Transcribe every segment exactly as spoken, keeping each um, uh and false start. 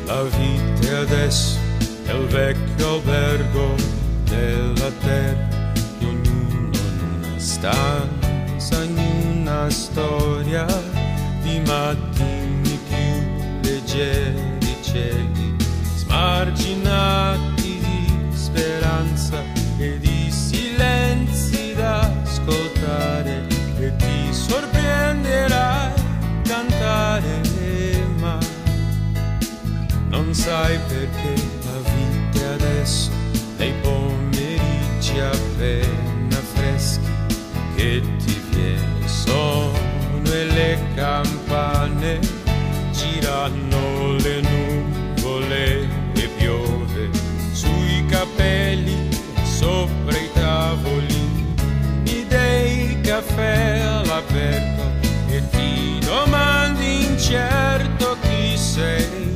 La vita è adesso è il vecchio albergo della terra, di ognuno in una stanza, in una storia di mattini più leggeri, cieli smarginati di speranza e di silenzi da ascoltare, e ti sorprenderai cantare, ma non sai perché la vita è adesso nei pomeriggi appena freschi che ti viene sonno e le campane girano, le nuvole e piove sui capelli sopra i tavolini dei caffè all'aperto, e ti domandi incerto chi sei.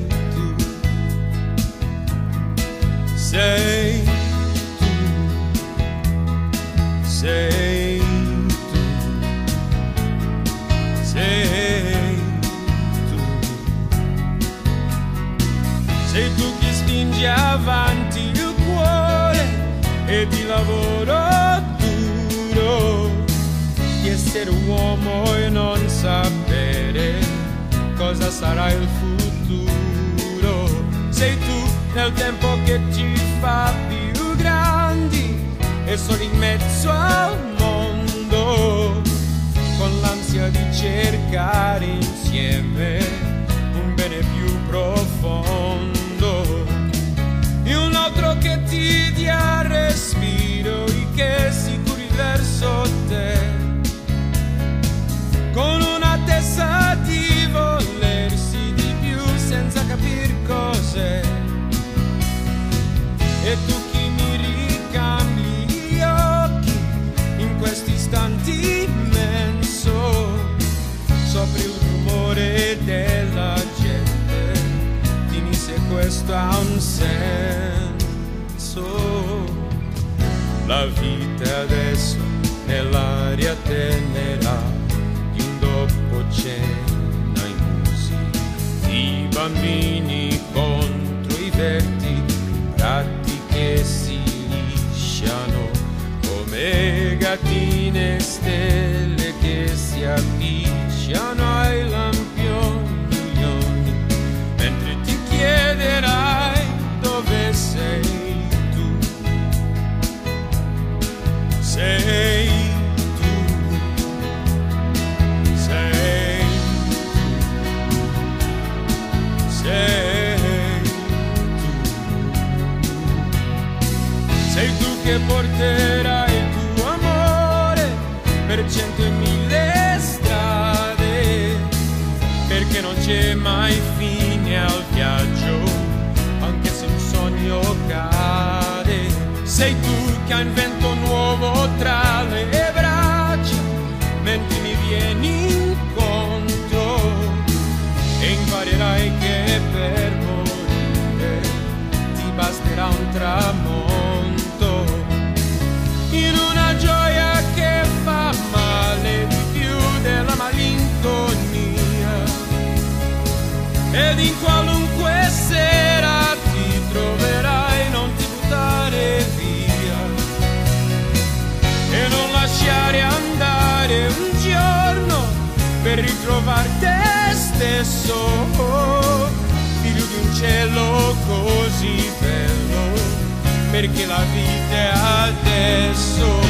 Sei tu, sei tu, sei tu, sei tu che spingi avanti il cuore e di lavoro duro, di essere uomo e non sapere cosa sarà il futuro. Sei tu nel tempo che ci fa più grandi e solo in mezzo al mondo, con l'ansia di cercare insieme un bene più profondo, e un altro che ti dia respiro e che si curi verso te, con una testa di volersi di più senza capir cos'è. E tu chi mi ricambi gli occhi in questi istanti immenso, sopra il rumore della gente, dimmi se questo ha un senso. La vita adesso nell'aria tenera di un dopo cena in musica, i bambini contro i verti, prati che si lisciano come gattine, stelle che si appicciano ai lampioni, mentre ti chiederai dove sei tu. Sei tu, sei tu, sei Sei tu che porterai il tuo amore per cento e mille strade, perché non c'è mai fine al viaggio, anche se un sogno cade. Sei tu che hai un vento nuovo tra le braccia, mentre mi vieni incontro, e imparerai che per morire ti basterà un tramonto, in una gioia che fa male di più della malinconia, ed in qualunque sera ti troverai, non ti buttare via e non lasciare andare un giorno per ritrovar te stesso, figlio di un cielo così bello, perché la vita è adesso.